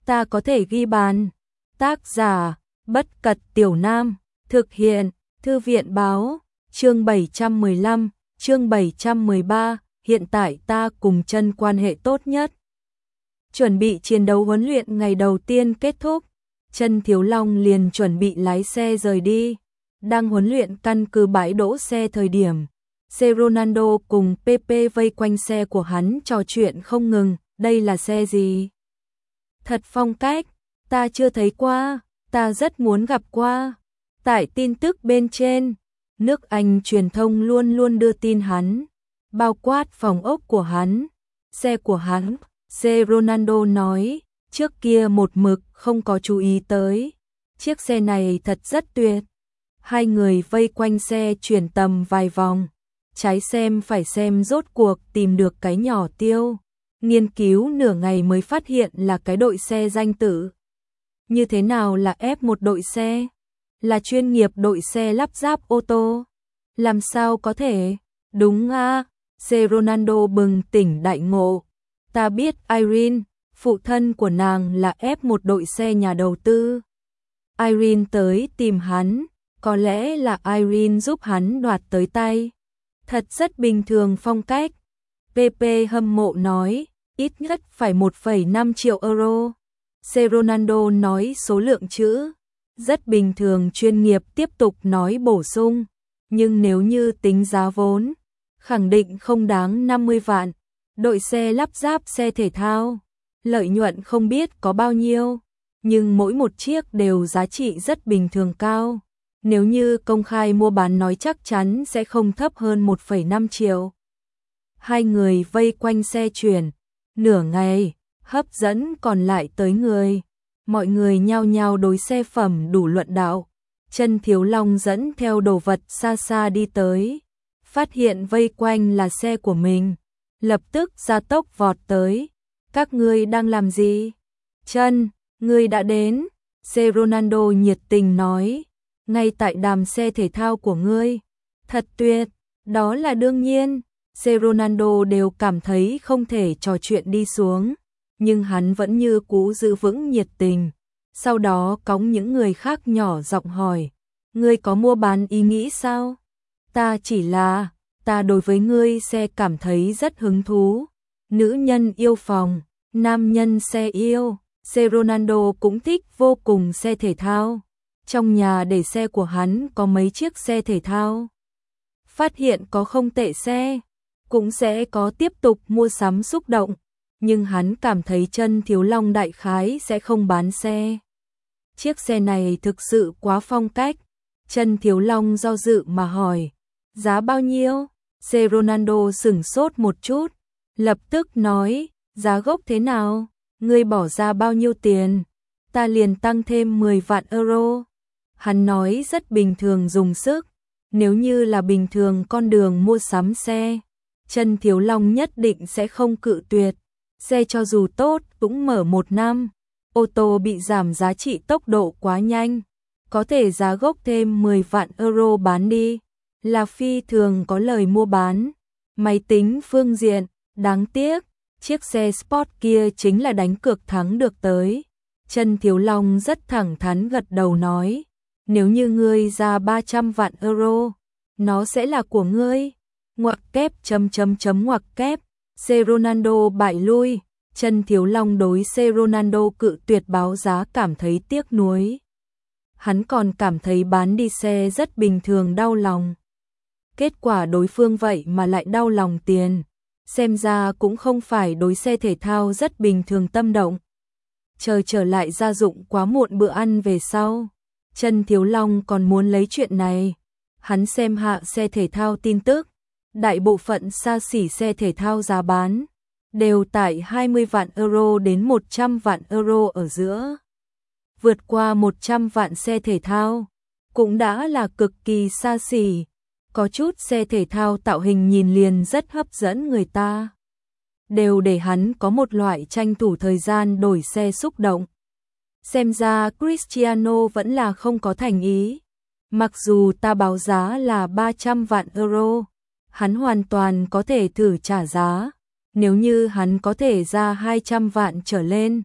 ta có thể ghi bàn. Tác giả, Bất Cật Tiểu Nam, thực hiện, Thư viện báo, chương 715, chương 713, hiện tại ta cùng Chân quan hệ tốt nhất. Chuẩn bị chiến đấu huấn luyện ngày đầu tiên kết thúc, Chân Thiếu Long liền chuẩn bị lái xe rời đi. Đang huấn luyện căn cứ bãi đỗ xe thời điểm, Ronaldo cùng Pepe vây quanh xe của hắn trò chuyện không ngừng. Đây là xe gì? Thật phong cách, ta chưa thấy qua, ta rất muốn gặp qua. Tại tin tức bên trên, nước Anh truyền thông luôn luôn đưa tin hắn, bao quát phòng ốc của hắn, xe của hắn. Ronaldo nói, trước kia một mực không có chú ý tới. Chiếc xe này thật rất tuyệt. Hai người vây quanh xe chuyển tầm vài vòng, trái xem phải xem rốt cuộc tìm được cái nhỏ tiêu. Nghiên cứu nửa ngày mới phát hiện là cái đội xe danh tử. Như thế nào là F1 đội xe? Là chuyên nghiệp đội xe lắp ráp ô tô. Làm sao có thể? Đúng à, Ronaldo bừng tỉnh đại ngộ. Ta biết Irene, phụ thân của nàng là F1 đội xe nhà đầu tư. Irene tới tìm hắn, có lẽ là Irene giúp hắn đoạt tới tay. Thật rất bình thường phong cách. PP hâm mộ nói, ít nhất phải 1,5 triệu euro. Ronaldo nói số lượng chữ. Rất bình thường chuyên nghiệp tiếp tục nói bổ sung. Nhưng nếu như tính giá vốn, khẳng định không đáng 50 vạn. Đội xe lắp ráp xe thể thao, lợi nhuận không biết có bao nhiêu, nhưng mỗi một chiếc đều giá trị rất bình thường cao. Nếu như công khai mua bán nói chắc chắn sẽ không thấp hơn 1,5 triệu. Hai người vây quanh xe chuyển, nửa ngày, hấp dẫn còn lại tới người. Mọi người nhao nhao đối xe phẩm đủ luận đạo. Chân Thiếu Long dẫn theo đồ vật xa xa đi tới, phát hiện vây quanh là xe của mình, lập tức ra tốc vọt tới. Các ngươi đang làm gì? Chân, ngươi đã đến. Ronaldo nhiệt tình nói, ngay tại đàm xe thể thao của ngươi. Thật tuyệt, đó là đương nhiên. Ronaldo đều cảm thấy không thể trò chuyện đi xuống, nhưng hắn vẫn như cũ giữ vững nhiệt tình. Sau đó cõng những người khác nhỏ giọng hỏi, ngươi có mua bán ý nghĩ sao? Ta đối với ngươi xe cảm thấy rất hứng thú. Nữ nhân yêu phòng, nam nhân xe yêu. Ronaldo cũng thích vô cùng xe thể thao. Trong nhà để xe của hắn có mấy chiếc xe thể thao. Phát hiện có không tệ xe, cũng sẽ có tiếp tục mua sắm xúc động. Nhưng hắn cảm thấy Chân Thiếu Long đại khái sẽ không bán xe. Chiếc xe này thực sự quá phong cách. Chân Thiếu Long do dự mà hỏi, giá bao nhiêu? Ronaldo sửng sốt một chút, lập tức nói, giá gốc thế nào? Ngươi bỏ ra bao nhiêu tiền? Ta liền tăng thêm 10 vạn euro. Hắn nói rất bình thường dùng sức. Nếu như là bình thường con đường mua sắm xe, Chân Thiếu Long nhất định sẽ không cự tuyệt. Xe cho dù tốt cũng mở 1 năm. Ô tô bị giảm giá trị tốc độ quá nhanh, có thể giá gốc thêm 10 vạn euro bán đi, là phi thường có lời mua bán. Máy tính phương diện, đáng tiếc, chiếc xe Sport kia chính là đánh cược thắng được tới. Chân Thiếu Long rất thẳng thắn gật đầu nói, nếu như ngươi ra 300 vạn euro, nó sẽ là của ngươi. Ngoặc kép ngoặc kép. Ronaldo bại lui. Chân Thiếu Long đối Ronaldo cự tuyệt báo giá cảm thấy tiếc nuối. Hắn còn cảm thấy bán đi xe rất bình thường đau lòng. Kết quả đối phương vậy mà lại đau lòng tiền. Xem ra cũng không phải đối xe thể thao rất bình thường tâm động. Chờ trở lại gia dụng quá muộn bữa ăn về sau. Chân Thiếu Long còn muốn lấy chuyện này. Hắn xem hạ xe thể thao tin tức. Đại bộ phận xa xỉ xe thể thao giá bán đều tại 20 vạn euro đến 100 vạn euro ở giữa. Vượt qua 100 vạn xe thể thao cũng đã là cực kỳ xa xỉ. Có chút xe thể thao tạo hình nhìn liền rất hấp dẫn người ta. Đều để hắn có một loại tranh thủ thời gian đổi xe xúc động. Xem ra Cristiano vẫn là không có thành ý. Mặc dù ta báo giá là 300 vạn euro, hắn hoàn toàn có thể thử trả giá. Nếu như hắn có thể ra 200 vạn trở lên,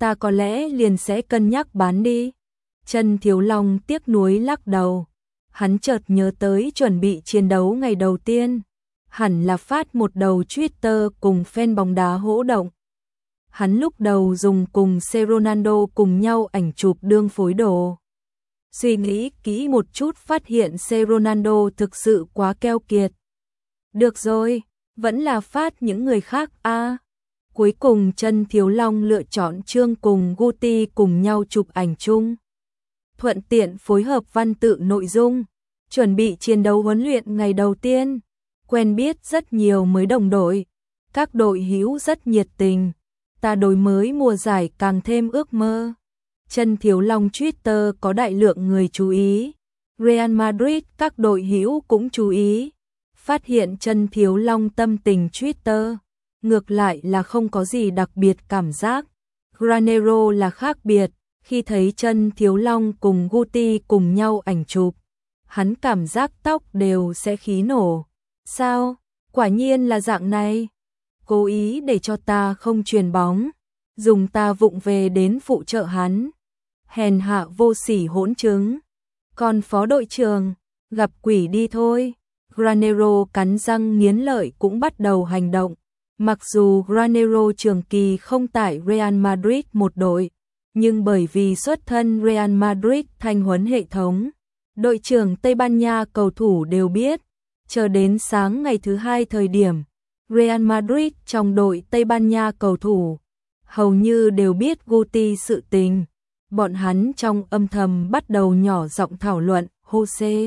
ta có lẽ liền sẽ cân nhắc bán đi. Trần Thiếu Long tiếc nuối lắc đầu. Hắn chợt nhớ tới chuẩn bị chiến đấu ngày đầu tiên. Hẳn là phát một đầu Twitter cùng fan bóng đá hỗ động. Hắn lúc đầu dùng cùng C. Ronaldo cùng nhau ảnh chụp đương phối đồ. Suy nghĩ kỹ một chút phát hiện C. Ronaldo thực sự quá keo kiệt. Được rồi, vẫn là phát những người khác a. Cuối cùng Trần Thiếu Long lựa chọn Trương cùng Guti cùng nhau chụp ảnh chung. Thuận tiện phối hợp văn tự nội dung, chuẩn bị chiến đấu huấn luyện ngày đầu tiên, quen biết rất nhiều mới đồng đội, các đội hữu rất nhiệt tình, ta đối mới mùa giải càng thêm ước mơ. Trần Thiếu Long Twitter có đại lượng người chú ý, Real Madrid các đội hữu cũng chú ý, phát hiện Trần Thiếu Long tâm tình Twitter, ngược lại là không có gì đặc biệt cảm giác. Granero là khác biệt. Khi thấy Trần Thiếu Long cùng Guti cùng nhau ảnh chụp, hắn cảm giác tóc đều sẽ khí nổ. Sao? Quả nhiên là dạng này. Cố ý để cho ta không chuyền bóng, dùng ta vụng về đến phụ trợ hắn. Hèn hạ vô sỉ hỗn chứng. Còn phó đội trưởng, gặp quỷ đi thôi. Granero cắn răng nghiến lợi cũng bắt đầu hành động. Mặc dù Granero trường kỳ không tại Real Madrid một đội, nhưng bởi vì xuất thân Real Madrid thanh huấn hệ thống, đội trưởng Tây Ban Nha cầu thủ đều biết, chờ đến sáng ngày thứ hai thời điểm, Real Madrid trong đội Tây Ban Nha cầu thủ, hầu như đều biết Guti sự tình. Bọn hắn trong âm thầm bắt đầu nhỏ giọng thảo luận, Jose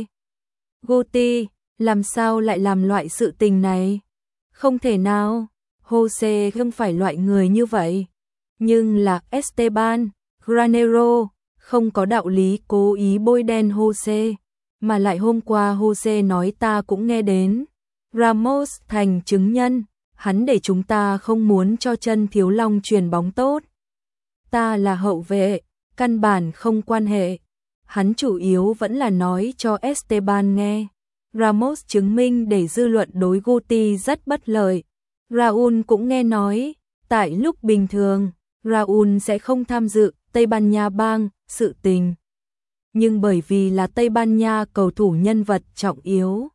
Guti, làm sao lại làm loại sự tình này? Không thể nào, Jose không phải loại người như vậy. Nhưng là Esteban Granero không có đạo lý cố ý bôi đen Jose, mà lại hôm qua Jose nói ta cũng nghe đến. Ramos thành chứng nhân, hắn để chúng ta không muốn cho Trần Thiếu Long chuyền bóng tốt. Ta là hậu vệ, căn bản không quan hệ. Hắn chủ yếu vẫn là nói cho Esteban nghe. Ramos chứng minh để dư luận đối Guti rất bất lợi. Raúl cũng nghe nói, tại lúc bình thường, Raúl sẽ không tham dự Tây Ban Nha bang, sự tình. Nhưng bởi vì là Tây Ban Nha cầu thủ nhân vật trọng yếu,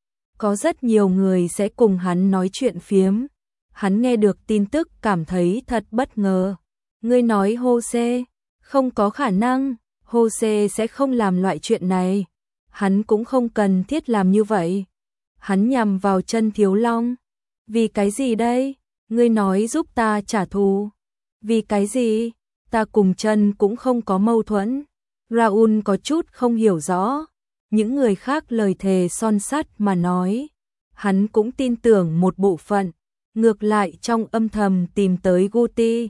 có rất nhiều người sẽ cùng hắn nói chuyện phiếm. Hắn nghe được tin tức cảm thấy thật bất ngờ. Ngươi nói Jose, không có khả năng, Jose sẽ không làm loại chuyện này. Hắn cũng không cần thiết làm như vậy. Hắn nhằm vào Trần Thiếu Long. Vì cái gì đây? Ngươi nói giúp ta trả thù. Vì cái gì? Ta cùng Trần cũng không có mâu thuẫn. Raúl có chút không hiểu rõ. Những người khác lời thề son sắt mà nói. Hắn cũng tin tưởng một bộ phận. Ngược lại trong âm thầm tìm tới Guti.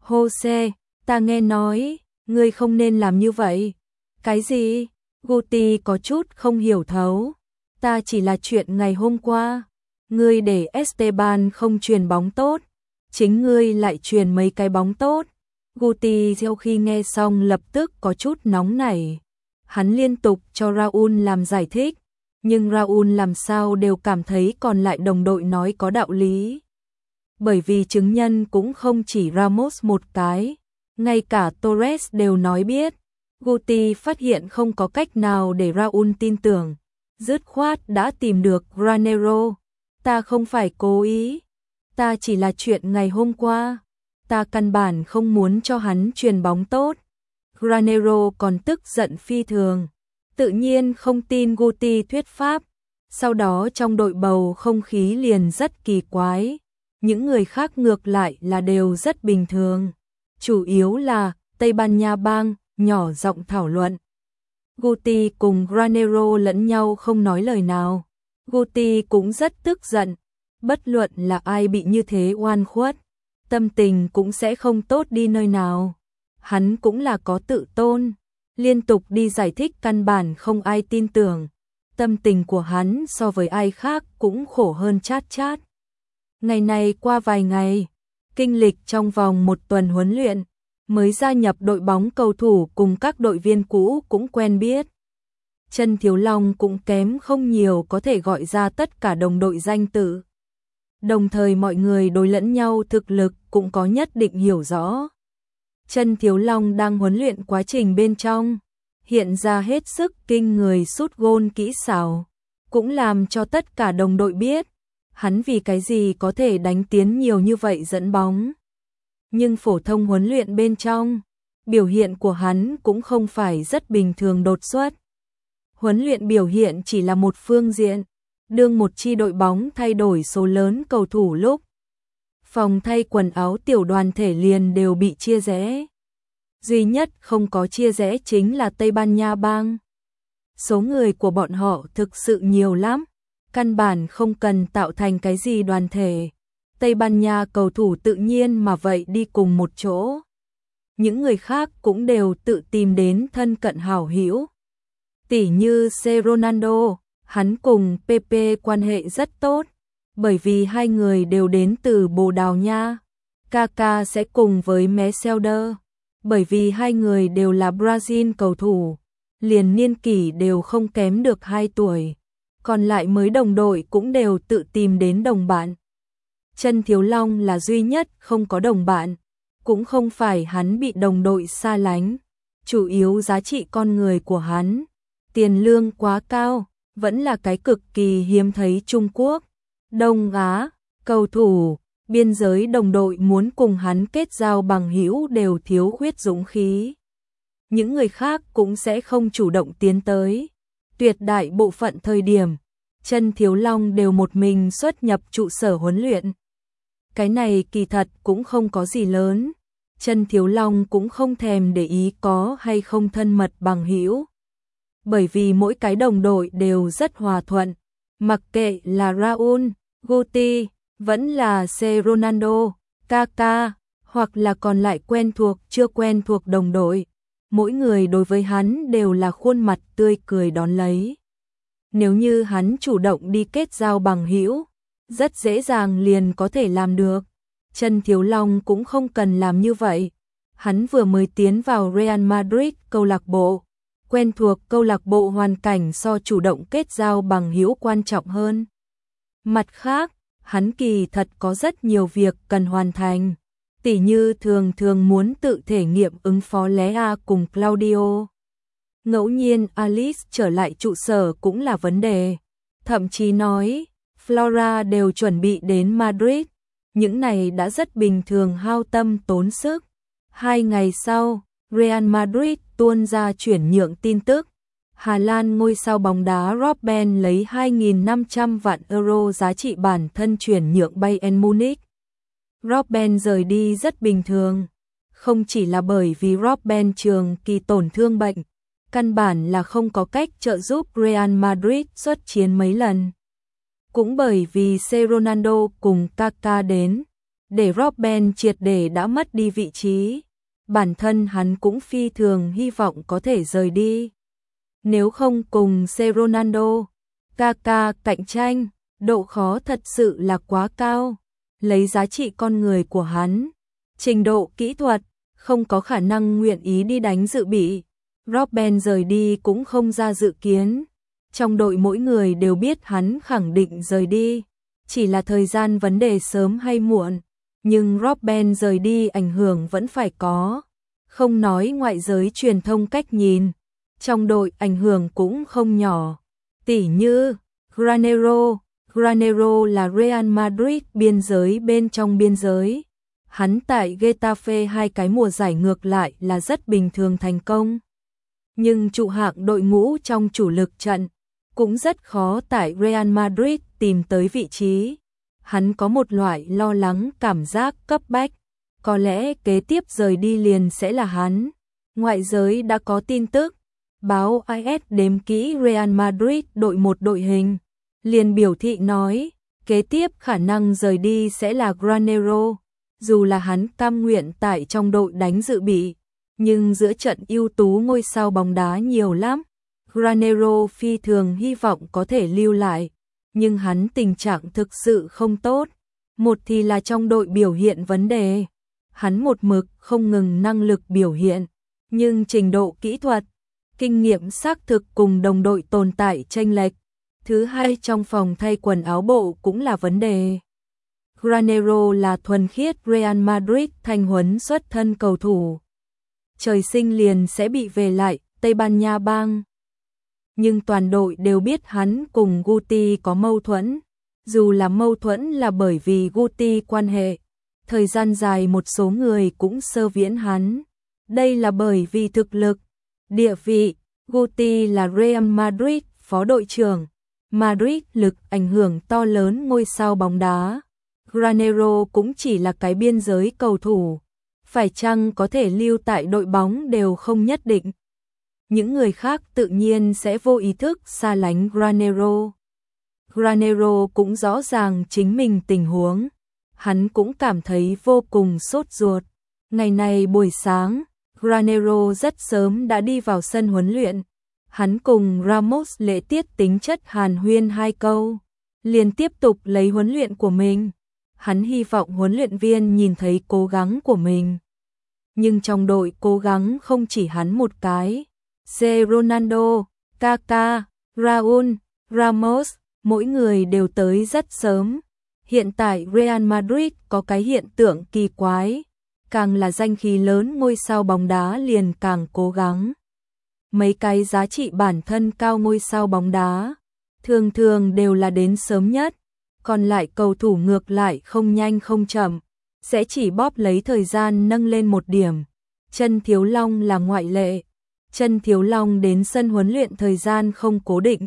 Jose, ta nghe nói, ngươi không nên làm như vậy. Cái gì? Guti có chút không hiểu thấu. Ta chỉ là chuyện ngày hôm qua. Ngươi để Esteban không chuyền bóng tốt. Chính ngươi lại chuyền mấy cái bóng tốt. Guti sau khi nghe xong lập tức có chút nóng nảy. Hắn liên tục cho Raúl làm giải thích. Nhưng Raúl làm sao đều cảm thấy còn lại đồng đội nói có đạo lý. Bởi vì chứng nhân cũng không chỉ Ramos một cái. Ngay cả Torres đều nói biết. Guti phát hiện không có cách nào để Raúl tin tưởng. Dứt khoát đã tìm được Granero. Ta không phải cố ý. Ta chỉ là chuyện ngày hôm qua. Ta căn bản không muốn cho hắn chuyền bóng tốt. Granero còn tức giận phi thường. Tự nhiên không tin Guti thuyết pháp. Sau đó trong đội bầu không khí liền rất kỳ quái. Những người khác ngược lại là đều rất bình thường. Chủ yếu là Tây Ban Nha bang nhỏ giọng thảo luận. Guti cùng Granero lẫn nhau không nói lời nào. Guti cũng rất tức giận. Bất luận là ai bị như thế oan khuất, tâm tình cũng sẽ không tốt đi nơi nào. Hắn cũng là có tự tôn. Liên tục đi giải thích căn bản không ai tin tưởng. Tâm tình của hắn so với ai khác cũng khổ hơn chát chát. Ngày này qua vài ngày, kinh lịch trong vòng một tuần huấn luyện, mới gia nhập đội bóng cầu thủ cùng các đội viên cũ cũng quen biết. Trần Thiếu Long cũng kém không nhiều có thể gọi ra tất cả đồng đội danh tự. Đồng thời mọi người đối lẫn nhau thực lực cũng có nhất định hiểu rõ. Chân Thiếu Long đang huấn luyện quá trình bên trong, hiện ra hết sức kinh người sút gôn kỹ xảo, cũng làm cho tất cả đồng đội biết, hắn vì cái gì có thể đánh tiến nhiều như vậy dẫn bóng. Nhưng phổ thông huấn luyện bên trong, biểu hiện của hắn cũng không phải rất bình thường đột xuất. Huấn luyện biểu hiện chỉ là một phương diện, đương một chi đội bóng thay đổi số lớn cầu thủ lúc phòng thay quần áo tiểu đoàn thể liền đều bị chia rẽ. Duy nhất không có chia rẽ chính là Tây Ban Nha bang. Số người của bọn họ thực sự nhiều lắm, căn bản không cần tạo thành cái gì đoàn thể. Tây Ban Nha cầu thủ tự nhiên mà vậy đi cùng một chỗ. Những người khác cũng đều tự tìm đến thân cận hảo hữu. Tỉ như C. Ronaldo, hắn cùng Pepe quan hệ rất tốt, bởi vì hai người đều đến từ Bồ Đào Nha. Kaká sẽ cùng với Mercedes, bởi vì hai người đều là Brazil cầu thủ, liền niên kỷ đều không kém được 2 tuổi. Còn lại mới đồng đội cũng đều tự tìm đến đồng bạn. Chân Thiếu Long là duy nhất không có đồng bạn, cũng không phải hắn bị đồng đội xa lánh, chủ yếu giá trị con người của hắn, tiền lương quá cao, vẫn là cái cực kỳ hiếm thấy. Trung Quốc, Đông Á, cầu thủ, biên giới đồng đội muốn cùng hắn kết giao bằng hữu đều thiếu khuyết dũng khí. Những người khác cũng sẽ không chủ động tiến tới. Tuyệt đại bộ phận thời điểm, Chân Thiếu Long đều một mình xuất nhập trụ sở huấn luyện. Cái này kỳ thật cũng không có gì lớn. Chân Thiếu Long cũng không thèm để ý có hay không thân mật bằng hữu. Bởi vì mỗi cái đồng đội đều rất hòa thuận. Mặc kệ là Raúl, Guti, vẫn là C. Ronaldo, Kaká, hoặc là còn lại quen thuộc chưa quen thuộc đồng đội. Mỗi người đối với hắn đều là khuôn mặt tươi cười đón lấy. Nếu như hắn chủ động đi kết giao bằng hữu, rất dễ dàng liền có thể làm được. Chân Thiếu Long cũng không cần làm như vậy. Hắn vừa mới tiến vào Real Madrid câu lạc bộ, quen thuộc câu lạc bộ hoàn cảnh so chủ động kết giao bằng hữu quan trọng hơn. Mặt khác, hắn kỳ thật có rất nhiều việc cần hoàn thành, tỉ như thường muốn tự thể nghiệm ứng phó Lea cùng Claudio. Ngẫu nhiên Alice trở lại trụ sở cũng là vấn đề, thậm chí nói Flora đều chuẩn bị đến Madrid, những này đã rất bình thường hao tâm tốn sức. 2 ngày sau, Real Madrid tuôn ra chuyển nhượng tin tức. Hà Lan ngôi sao bóng đá Robben lấy 2.500 vạn euro giá trị bản thân chuyển nhượng Bayern Munich. Robben rời đi rất bình thường, không chỉ là bởi vì Robben trường kỳ tổn thương bệnh, căn bản là không có cách trợ giúp Real Madrid xuất chiến mấy lần. Cũng bởi vì C. Ronaldo cùng Kaká đến, để Robben triệt để đã mất đi vị trí. Bản thân hắn cũng phi thường hy vọng có thể rời đi. Nếu không cùng C. Ronaldo, Kaká cạnh tranh, độ khó thật sự là quá cao. Lấy giá trị con người của hắn, trình độ kỹ thuật, không có khả năng nguyện ý đi đánh dự bị. Robben rời đi cũng không ra dự kiến. Trong đội mỗi người đều biết hắn khẳng định rời đi, chỉ là thời gian vấn đề sớm hay muộn. Nhưng Robben rời đi ảnh hưởng vẫn phải có. Không nói ngoại giới truyền thông cách nhìn, trong đội ảnh hưởng cũng không nhỏ. Tỉ như Granero là Real Madrid biên giới bên trong biên giới. Hắn tại Getafe 2 cái mùa giải ngược lại là rất bình thường thành công. Nhưng trụ hạng đội ngũ trong chủ lực trận cũng rất khó tại Real Madrid tìm tới vị trí. Hắn có một loại lo lắng cảm giác cấp bách, có lẽ kế tiếp rời đi liền sẽ là hắn. Ngoại giới đã có tin tức, báo AS đếm kỹ Real Madrid đội một đội hình, liền biểu thị nói, kế tiếp khả năng rời đi sẽ là Granero, dù là hắn cam nguyện tại trong đội đánh dự bị, nhưng giữa trận ưu tú ngôi sao bóng đá nhiều lắm. Granero phi thường hy vọng có thể lưu lại, nhưng hắn tình trạng thực sự không tốt. Một thì là trong đội biểu hiện vấn đề, hắn một mực không ngừng năng lực biểu hiện, nhưng trình độ kỹ thuật, kinh nghiệm xác thực cùng đồng đội tồn tại chênh lệch. Thứ hai, trong phòng thay quần áo bộ cũng là vấn đề. Granero là thuần khiết Real Madrid thanh huấn xuất thân cầu thủ, trời sinh liền sẽ bị về lại Tây Ban Nha bang. Nhưng toàn đội đều biết hắn cùng Guti có mâu thuẫn, dù là mâu thuẫn là bởi vì Guti quan hệ. Thời gian dài một số người cũng sơ viễn hắn. Đây là bởi vì thực lực, địa vị, Guti là Real Madrid phó đội trưởng. Madrid lực ảnh hưởng to lớn ngôi sao bóng đá. Granero cũng chỉ là cái biên giới cầu thủ. Phải chăng có thể lưu tại đội bóng đều không nhất định. Những người khác tự nhiên sẽ vô ý thức xa lánh Granero. Granero cũng rõ ràng chính mình tình huống. Hắn cũng cảm thấy vô cùng sốt ruột. Ngày này buổi sáng, Granero rất sớm đã đi vào sân huấn luyện. Hắn cùng Ramos lễ tiết tính chất hàn huyên 2 câu, liền tiếp tục lấy huấn luyện của mình. Hắn hy vọng huấn luyện viên nhìn thấy cố gắng của mình. Nhưng trong đội cố gắng không chỉ hắn một cái. Ronaldo, Kaká, Raúl, Ramos, mỗi người đều tới rất sớm. Hiện tại Real Madrid có cái hiện tượng kỳ quái, càng là danh khí lớn ngôi sao bóng đá liền càng cố gắng. Mấy cái giá trị bản thân cao ngôi sao bóng đá, thường thường đều là đến sớm nhất, còn lại cầu thủ ngược lại không nhanh không chậm, sẽ chỉ bóp lấy thời gian nâng lên một điểm. Chân Thiếu Long là ngoại lệ. Chân Thiếu Long đến sân huấn luyện thời gian không cố định.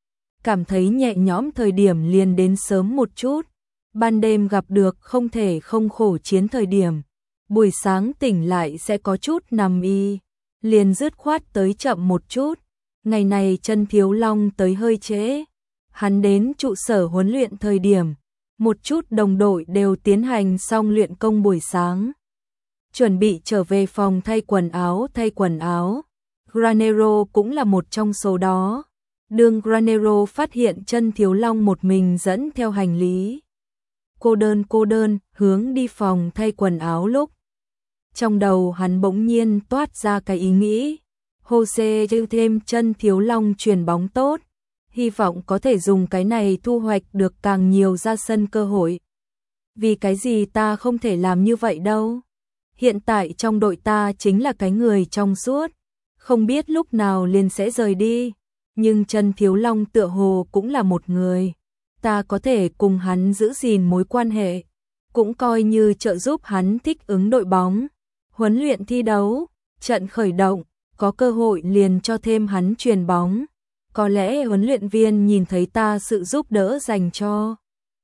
Cảm thấy nhẹ nhõm thời điểm liền đến sớm một chút. Ban đêm gặp được không thể không khổ chiến thời điểm. Buổi sáng tỉnh lại sẽ có chút nằm y. Liền dứt khoát tới chậm một chút. Ngày này Chân Thiếu Long tới hơi trễ. Hắn đến trụ sở huấn luyện thời điểm. Một chút đồng đội đều tiến hành xong luyện công buổi sáng. Chuẩn bị trở về phòng thay quần áo. Granero cũng là một trong số đó. Đường Granero phát hiện Chân Thiếu Long một mình dẫn theo hành lý. Cô đơn, hướng đi phòng thay quần áo lúc. Trong đầu hắn bỗng nhiên toát ra cái ý nghĩ. Jose dư thêm Chân Thiếu Long chuyền bóng tốt. Hy vọng có thể dùng cái này thu hoạch được càng nhiều ra sân cơ hội. Vì cái gì ta không thể làm như vậy đâu. Hiện tại trong đội ta chính là cái người trong suốt. Không biết lúc nào liền sẽ rời đi. Nhưng Chân Thiếu Long tựa hồ cũng là một người. Ta có thể cùng hắn giữ gìn mối quan hệ. Cũng coi như trợ giúp hắn thích ứng đội bóng. Huấn luyện thi đấu, trận khởi động, có cơ hội liền cho thêm hắn chuyền bóng. Có lẽ huấn luyện viên nhìn thấy ta sự giúp đỡ dành cho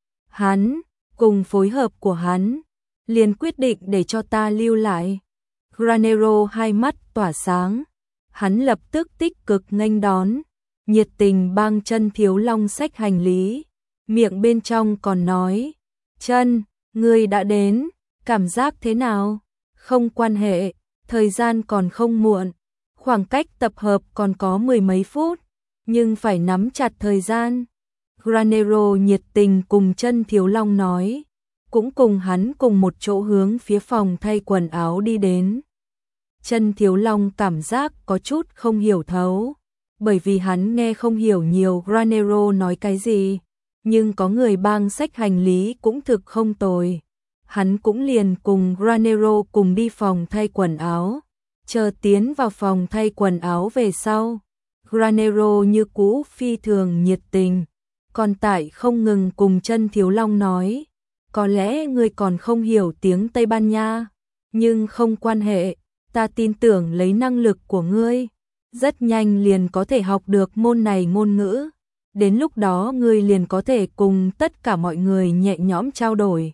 hắn, cùng phối hợp của hắn, liền quyết định để cho ta lưu lại. Granero hai mắt tỏa sáng. Hắn lập tức tích cực nghênh đón, nhiệt tình bang Chân Thiếu Long xách hành lý, miệng bên trong còn nói, Chân, ngươi đã đến, cảm giác thế nào? Không quan hệ, thời gian còn không muộn, khoảng cách tập hợp còn có 10 mấy phút, nhưng phải nắm chặt thời gian. Granero nhiệt tình cùng Chân Thiếu Long nói, cũng cùng hắn cùng một chỗ hướng phía phòng thay quần áo đi đến. Chân Thiếu Long cảm giác có chút không hiểu thấu, bởi vì hắn nghe không hiểu nhiều Granero nói cái gì, nhưng có người bang xách hành lý cũng thực không tồi. Hắn cũng liền cùng Granero cùng đi phòng thay quần áo, chờ tiến vào phòng thay quần áo về sau. Granero như cũ phi thường nhiệt tình, còn tại không ngừng cùng Chân Thiếu Long nói, có lẽ ngươi còn không hiểu tiếng Tây Ban Nha, nhưng không quan hệ. Ta tin tưởng lấy năng lực của ngươi, rất nhanh liền có thể học được môn này ngôn ngữ. Đến lúc đó ngươi liền có thể cùng tất cả mọi người nhẹ nhõm trao đổi.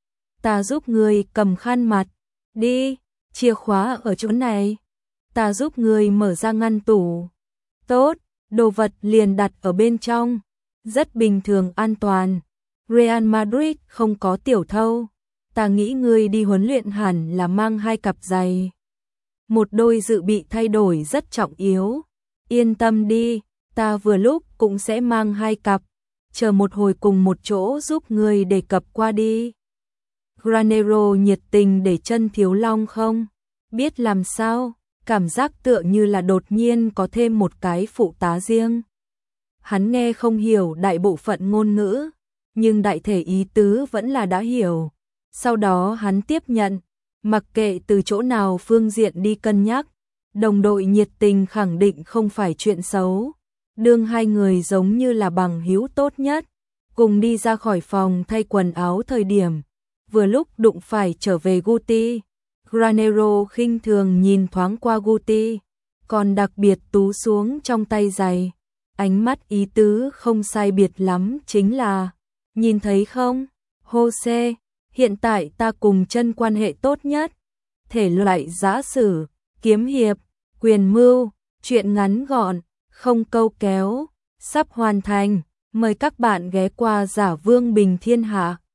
Ta giúp ngươi cầm khăn mặt, đi, chìa khóa ở chỗ này. Ta giúp ngươi mở ra ngăn tủ. Tốt, đồ vật liền đặt ở bên trong, rất bình thường an toàn. Real Madrid không có tiểu thâu. Ta nghĩ ngươi đi huấn luyện hẳn là mang 2 cặp giày. Một đôi dự bị thay đổi rất trọng yếu. Yên tâm đi, ta vừa lúc cũng sẽ mang 2 cặp. Chờ một hồi cùng một chỗ giúp ngươi đề cập qua đi. Granero nhiệt tình để Chân Thiếu Long không biết làm sao, cảm giác tựa như là đột nhiên có thêm một cái phụ tá riêng. Hắn nghe không hiểu đại bộ phận ngôn ngữ, nhưng đại thể ý tứ vẫn là đã hiểu. Sau đó hắn tiếp nhận, Mặc kệ từ chỗ nào phương diện đi cân nhắc, đồng đội nhiệt tình khẳng định không phải chuyện xấu. Đương hai người giống như là bằng hữu tốt nhất, cùng đi ra khỏi phòng thay quần áo thời điểm, vừa lúc đụng phải trở về Guti. Granero khinh thường nhìn thoáng qua Guti, còn đặc biệt tú xuống trong tay giày. Ánh mắt ý tứ không sai biệt lắm chính là, nhìn thấy không, Jose, hiện tại ta cùng chân quan hệ tốt nhất. Thể loại giã sử, kiếm hiệp, quyền mưu, truyện ngắn gọn, không câu kéo, sắp hoàn thành. Mời các bạn ghé qua Giả Vương Bình Thiên Hạ.